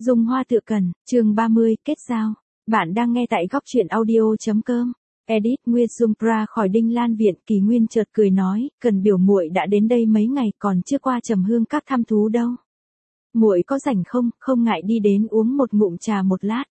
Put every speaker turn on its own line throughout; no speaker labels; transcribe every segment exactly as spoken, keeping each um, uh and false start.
Dung Hoa Tựa Cần, chương ba mươi, kết giao. Bạn đang nghe tại góc truyện audio.com. Edit Nguyên Dung ra khỏi Đinh Lan Viện, Kỳ Nguyên chợt cười nói, Cần biểu muội đã đến đây mấy ngày còn chưa qua Trầm Hương Các thăm thú đâu. Muội có rảnh không, không ngại đi đến uống một ngụm trà một lát.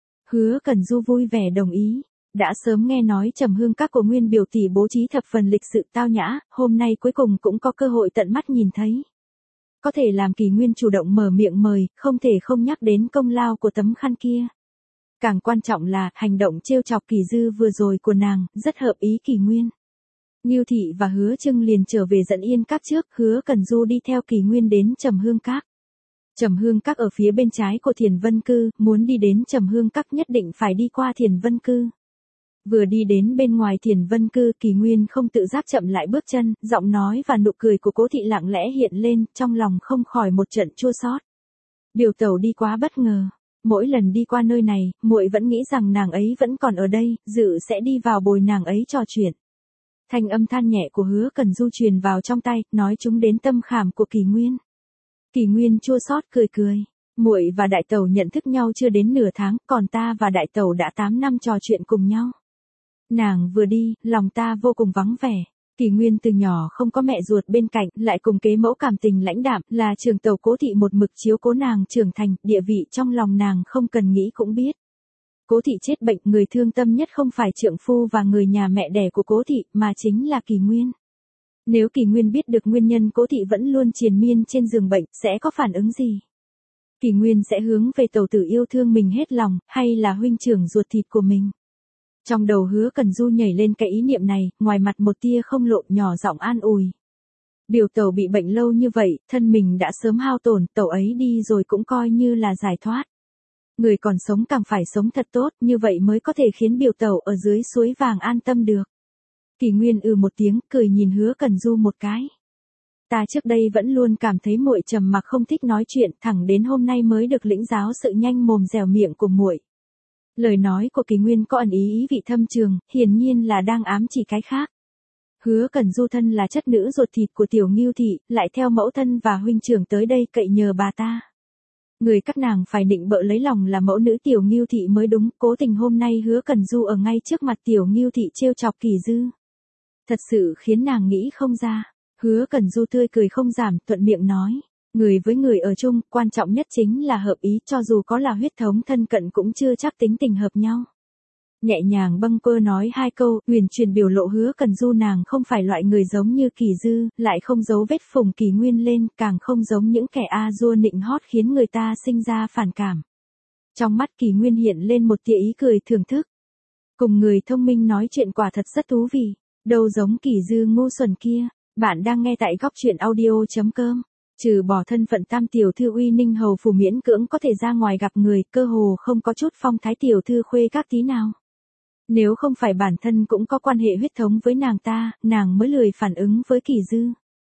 Hứa Cần Du vui vẻ đồng ý. Đã sớm nghe nói Trầm Hương Các của Nguyên biểu tỷ bố trí thập phần lịch sự tao nhã, hôm nay cuối cùng cũng có cơ hội tận mắt nhìn thấy. Có thể làm Kỳ Nguyên chủ động mở miệng mời, không thể không nhắc đến công lao của tấm khăn kia. Càng quan trọng là, hành động trêu chọc Kỳ Dư vừa rồi của nàng, rất hợp ý Kỳ Nguyên. Ngưu Thị và Hứa Trưng liền trở về Dẫn Yên Các trước, Hứa Cần Du đi theo Kỳ Nguyên đến Trầm Hương Các. Trầm Hương Các ở phía bên trái của Thiền Vân Cư, muốn đi đến Trầm Hương Các nhất định phải đi qua Thiền Vân Cư. Vừa đi đến bên ngoài Thiền Vân Cư, Kỳ Nguyên không tự giác chậm lại bước chân, giọng nói và nụ cười của Cố Thị lặng lẽ hiện lên, trong lòng không khỏi một trận chua xót. Biểu tẩu đi quá bất ngờ, mỗi lần đi qua nơi này, muội vẫn nghĩ rằng nàng ấy vẫn còn ở đây, dự sẽ đi vào bồi nàng ấy trò chuyện. Thanh âm than nhẹ của Hứa Cần Du truyền vào trong tai, nói chúng đến tâm khảm của Kỳ Nguyên. Kỳ Nguyên chua xót cười cười. Muội và đại tẩu nhận thức nhau chưa đến nửa tháng, còn ta và đại tẩu đã tám năm trò chuyện cùng nhau. Nàng vừa đi, lòng ta vô cùng vắng vẻ. Kỳ Nguyên từ nhỏ không có mẹ ruột bên cạnh, lại cùng kế mẫu cảm tình lãnh đạm, là trường tẩu Cố Thị một mực chiếu cố nàng trưởng thành, địa vị trong lòng nàng không cần nghĩ cũng biết. Cố Thị chết bệnh, người thương tâm nhất không phải trượng phu và người nhà mẹ đẻ của Cố Thị, mà chính là Kỳ Nguyên. Nếu Kỳ Nguyên biết được nguyên nhân Cố Thị vẫn luôn triền miên trên giường bệnh, sẽ có phản ứng gì? Kỳ Nguyên sẽ hướng về tẩu tử yêu thương mình hết lòng, hay là huynh trưởng ruột thịt của mình? Trong đầu Hứa Cần Du nhảy lên cái ý niệm này, ngoài mặt một tia không lộ, nhỏ giọng an ủi. Biểu tẩu bị bệnh lâu như vậy, thân mình đã sớm hao tổn, tẩu ấy đi rồi cũng coi như là giải thoát. Người còn sống càng phải sống thật tốt, như vậy mới có thể khiến biểu tẩu ở dưới suối vàng an tâm được. Kỳ Nguyên ừ một tiếng, cười nhìn Hứa Cần Du một cái. Ta trước đây vẫn luôn cảm thấy muội trầm mặc không thích nói chuyện, thẳng đến hôm nay mới được lĩnh giáo sự nhanh mồm dẻo miệng của muội. Lời nói của Kỳ Nguyên có ẩn ý ý vị thâm trường, hiển nhiên là đang ám chỉ cái khác. Hứa Cần Du thân là chất nữ ruột thịt của tiểu Ngưu Thị, lại theo mẫu thân và huynh trưởng tới đây cậy nhờ bà ta. Người các nàng phải định bợ lấy lòng là mẫu nữ tiểu Ngưu Thị mới đúng, cố tình hôm nay Hứa Cần Du ở ngay trước mặt tiểu Ngưu Thị trêu chọc Kỳ Dư. Thật sự khiến nàng nghĩ không ra. Hứa Cần Du tươi cười không giảm, thuận miệng nói. Người với người ở chung, quan trọng nhất chính là hợp ý, cho dù có là huyết thống thân cận cũng chưa chắc tính tình hợp nhau. Nhẹ nhàng bâng quơ nói hai câu, huyền truyền biểu lộ Hứa Cần Du nàng không phải loại người giống như Kỳ Dư, lại không giấu vết phùng Kỳ Nguyên lên, càng không giống những kẻ a dua nịnh hót khiến người ta sinh ra phản cảm. Trong mắt Kỳ Nguyên hiện lên một tia ý cười thưởng thức. Cùng người thông minh nói chuyện quả thật rất thú vị, đâu giống Kỳ Dư ngu xuẩn kia. Bạn đang nghe tại góc truyện audio.com. Trừ bỏ thân phận tam tiểu thư uy ninh hầu phủ miễn cưỡng có thể ra ngoài gặp người, cơ hồ không có chút phong thái tiểu thư khuê các tí nào. Nếu không phải bản thân cũng có quan hệ huyết thống với nàng ta, nàng mới lười phản ứng với Kỳ Dư.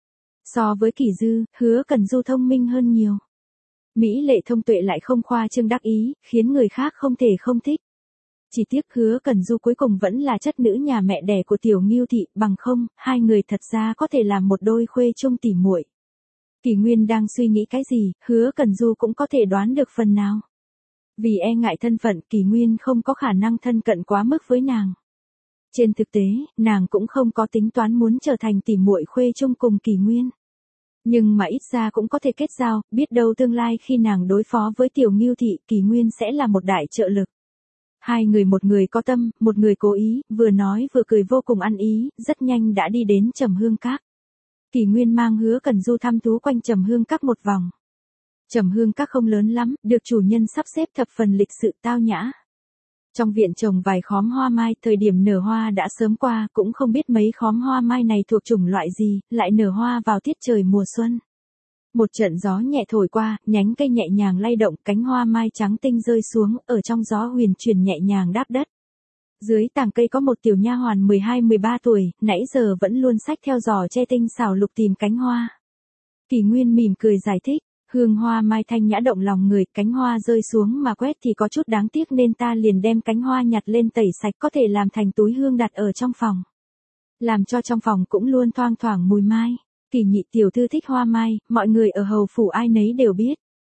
So với Kỳ Dư, Hứa Cần Du thông minh hơn nhiều. Mỹ lệ thông tuệ lại không khoa trương đắc ý, khiến người khác không thể không thích. Chỉ tiếc Hứa Cần Du cuối cùng vẫn là chất nữ nhà mẹ đẻ của tiểu Ngưu Thị, bằng không, hai người thật ra có thể làm một đôi khuê chung tỉ muội. Kỳ Nguyên đang suy nghĩ cái gì, Hứa Cần Du cũng có thể đoán được phần nào. Vì e ngại thân phận, Kỳ Nguyên không có khả năng thân cận quá mức với nàng. Trên thực tế, nàng cũng không có tính toán muốn trở thành tỉ muội khuê chung cùng Kỳ Nguyên. Nhưng mà ít ra cũng có thể kết giao, biết đâu tương lai khi nàng đối phó với tiểu Ngưu Thị, Kỳ Nguyên sẽ là một đại trợ lực. Hai người một người có tâm, một người cố ý, vừa nói vừa cười vô cùng ăn ý, rất nhanh đã đi đến Trầm Hương Các. Kỳ Nguyên mang Hứa Cần Du thăm thú quanh Trầm Hương Các một vòng. Trầm Hương Các không lớn lắm, được chủ nhân sắp xếp thập phần lịch sự tao nhã. Trong viện trồng vài khóm hoa mai, thời điểm nở hoa đã sớm qua, cũng không biết mấy khóm hoa mai này thuộc chủng loại gì, lại nở hoa vào tiết trời mùa xuân. Một trận gió nhẹ thổi qua, nhánh cây nhẹ nhàng lay động, cánh hoa mai trắng tinh rơi xuống, ở trong gió huyền chuyển nhẹ nhàng đáp đất. Dưới tàng cây có một tiểu nha hoàn mười hai mười ba tuổi, nãy giờ vẫn luôn xách theo giỏ tre tinh xảo lục tìm cánh hoa. Kỳ Nguyên mỉm cười giải thích, hương hoa mai thanh nhã động lòng người, cánh hoa rơi xuống mà quét thì có chút đáng tiếc nên ta liền đem cánh hoa nhặt lên tẩy sạch, có thể làm thành túi hương đặt ở trong phòng. Làm cho trong phòng cũng luôn thoang thoảng mùi mai. Kỳ nhị tiểu thư thích hoa mai, mọi người ở hầu phủ ai nấy đều biết.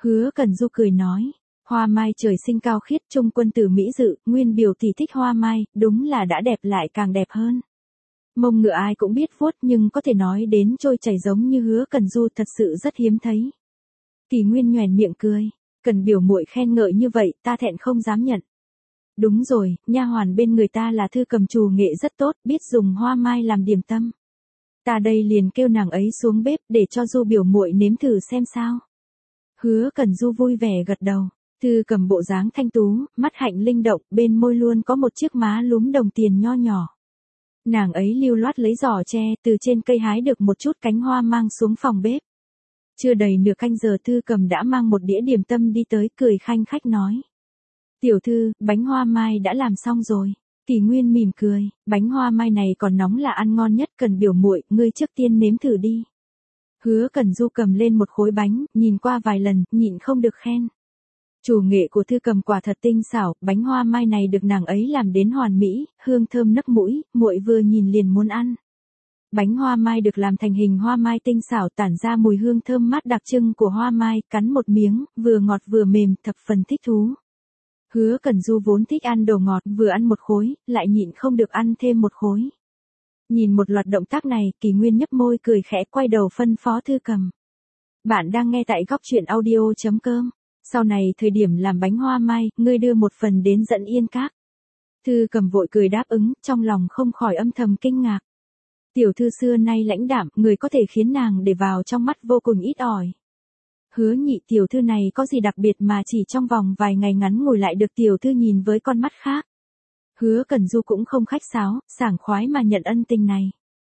Hứa Cần Du cười nói. Hoa mai trời sinh cao khiết, trung quân tử mỹ dự, Nguyên biểu tỷ thích hoa mai, đúng là đã đẹp lại càng đẹp hơn. Mông ngựa ai cũng biết vuốt nhưng có thể nói đến trôi chảy giống như Hứa Cần Du thật sự rất hiếm thấy. Kỳ Nguyên nhoẻn miệng cười. Cần biểu muội khen ngợi như vậy, ta thẹn không dám nhận. Đúng rồi, nha hoàn bên người ta là Thư Cầm trù nghệ rất tốt, biết dùng hoa mai làm điểm tâm. Ta đây liền kêu nàng ấy xuống bếp để cho Du biểu muội nếm thử xem sao. Hứa Cần Du vui vẻ gật đầu. Thư Cầm bộ dáng thanh tú, mắt hạnh linh động, bên môi luôn có một chiếc má lúm đồng tiền nho nhỏ. Nàng ấy lưu loát lấy giỏ tre, từ trên cây hái được một chút cánh hoa mang xuống phòng bếp. Chưa đầy nửa canh giờ Thư Cầm đã mang một đĩa điểm tâm đi tới, cười khanh khách nói. Tiểu thư, bánh hoa mai đã làm xong rồi. Kỳ Nguyên mỉm cười, bánh hoa mai này còn nóng là ăn ngon nhất, Cần biểu muội, ngươi trước tiên nếm thử đi. Hứa Cần Du cầm lên một khối bánh, nhìn qua vài lần, nhịn không được khen. Chủ nghệ của Thư Cầm quả thật tinh xảo, bánh hoa mai này được nàng ấy làm đến hoàn mỹ, hương thơm nức mũi, muội vừa nhìn liền muốn ăn. Bánh hoa mai được làm thành hình hoa mai tinh xảo, tản ra mùi hương thơm mát đặc trưng của hoa mai, cắn một miếng, vừa ngọt vừa mềm, thập phần thích thú. Hứa Cần Du vốn thích ăn đồ ngọt, vừa ăn một khối, lại nhịn không được ăn thêm một khối. Nhìn một loạt động tác này, Kỳ Nguyên nhấp môi cười khẽ, quay đầu phân phó Thư Cầm. Bạn đang nghe tại góc truyện audio chấm com. Sau này thời điểm làm bánh hoa mai, ngươi đưa một phần đến Dẫn Yên Các. Thư Cầm vội cười đáp ứng, trong lòng không khỏi âm thầm kinh ngạc. Tiểu thư xưa nay lãnh đạm, người có thể khiến nàng để vào trong mắt vô cùng ít ỏi. Hứa Nhị tiểu thư này có gì đặc biệt mà chỉ trong vòng vài ngày ngắn ngủi lại được tiểu thư nhìn với con mắt khác. Hứa Cần Du cũng không khách sáo, sảng khoái mà nhận ân tình này.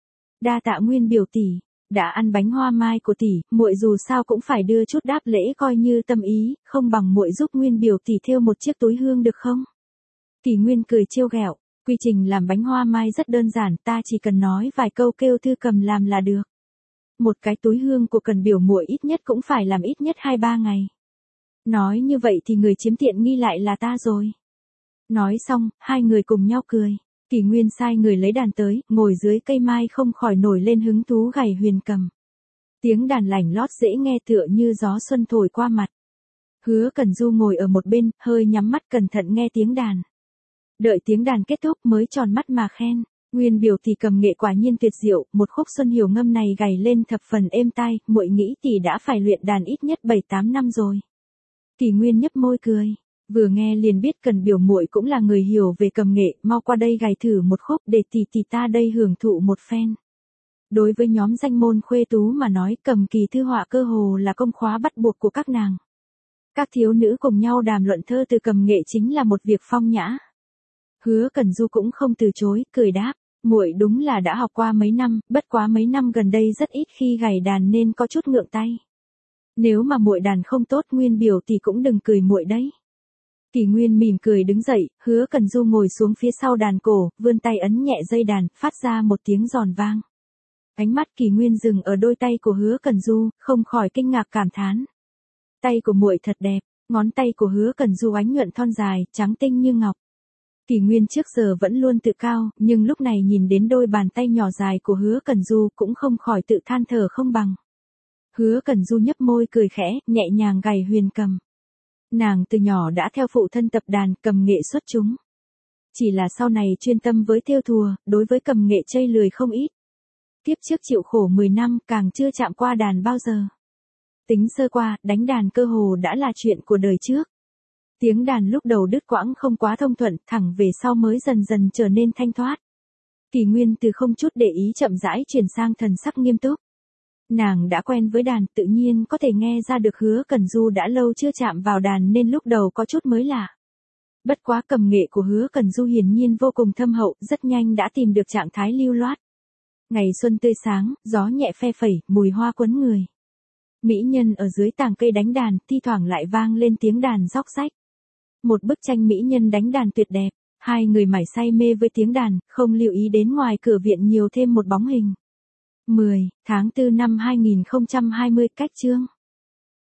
Đa tạ Nguyên biểu tỷ, đã ăn bánh hoa mai của tỷ, muội dù sao cũng phải đưa chút đáp lễ coi như tâm ý, không bằng muội giúp Nguyên biểu tỷ thêu một chiếc túi hương được không? Kỳ Nguyên cười trêu ghẹo, quy trình làm bánh hoa mai rất đơn giản, ta chỉ cần nói vài câu kêu Thư Cầm làm là được. Một cái túi hương của Cần biểu muội ít nhất cũng phải làm ít nhất hai ba ngày. Nói như vậy thì người chiếm tiện nghi lại là ta rồi. Nói xong, hai người cùng nhau cười. Kỳ Nguyên sai người lấy đàn tới, ngồi dưới cây mai không khỏi nổi lên hứng thú gảy huyền cầm. Tiếng đàn lảnh lót dễ nghe tựa như gió xuân thổi qua mặt. Hứa Cần Du ngồi ở một bên, hơi nhắm mắt cẩn thận nghe tiếng đàn. Đợi tiếng đàn kết thúc mới tròn mắt mà khen. Nguyên biểu tỷ cầm nghệ quả nhiên tuyệt diệu, một khúc Xuân Hiểu ngâm này gảy lên thập phần êm tai, muội nghĩ tỷ đã phải luyện đàn ít nhất bảy tám năm rồi. Kỳ Nguyên nhấp môi cười, vừa nghe liền biết Cần biểu muội cũng là người hiểu về cầm nghệ, mau qua đây gảy thử một khúc để tỷ tỷ ta đây hưởng thụ một phen. Đối với nhóm danh môn khuê tú mà nói, cầm kỳ thư họa cơ hồ là công khóa bắt buộc của các nàng. Các thiếu nữ cùng nhau đàm luận thơ từ cầm nghệ chính là một việc phong nhã. Hứa Cần Du cũng không từ chối, cười đáp. Muội đúng là đã học qua mấy năm, bất quá mấy năm gần đây rất ít khi gảy đàn nên có chút ngượng tay. Nếu mà muội đàn không tốt, Nguyên biểu thì cũng đừng cười muội đấy. Kỳ Nguyên mỉm cười đứng dậy, Hứa Cần Du ngồi xuống phía sau đàn cổ, vươn tay ấn nhẹ dây đàn, phát ra một tiếng giòn vang. Ánh mắt Kỳ Nguyên dừng ở đôi tay của Hứa Cần Du, không khỏi kinh ngạc cảm thán. Tay của muội thật đẹp, ngón tay của Hứa Cần Du ánh nhuận thon dài, trắng tinh như ngọc. Kỳ Nguyên trước giờ vẫn luôn tự cao, nhưng lúc này nhìn đến đôi bàn tay nhỏ dài của Hứa Cần Du cũng không khỏi tự than thở không bằng. Hứa Cần Du nhấp môi cười khẽ, nhẹ nhàng gảy huyền cầm. Nàng từ nhỏ đã theo phụ thân tập đàn, cầm nghệ xuất chúng. Chỉ là sau này chuyên tâm với thêu thùa, đối với cầm nghệ chây lười không ít. Tiếp trước chịu khổ mười năm, càng chưa chạm qua đàn bao giờ. Tính sơ qua, đánh đàn cơ hồ đã là chuyện của đời trước. Tiếng đàn lúc đầu đứt quãng không quá thông thuận, thẳng về sau mới dần dần trở nên thanh thoát. Kỳ Nguyên từ không chút để ý chậm rãi chuyển sang thần sắc nghiêm túc. Nàng đã quen với đàn, tự nhiên có thể nghe ra được Hứa Cần Du đã lâu chưa chạm vào đàn nên lúc đầu có chút mới lạ. Bất quá cầm nghệ của Hứa Cần Du hiển nhiên vô cùng thâm hậu, rất nhanh đã tìm được trạng thái lưu loát. Ngày xuân tươi sáng, gió nhẹ phe phẩy, mùi hoa quấn người. Mỹ nhân ở dưới tàng cây đánh đàn, thi thoảng lại vang lên tiếng đàn róc rách. Một bức tranh mỹ nhân đánh đàn tuyệt đẹp, hai người mải say mê với tiếng đàn, không lưu ý đến ngoài cửa viện nhiều thêm một bóng hình. mười tháng tư năm hai nghìn không trăm hai mươi, cách chương.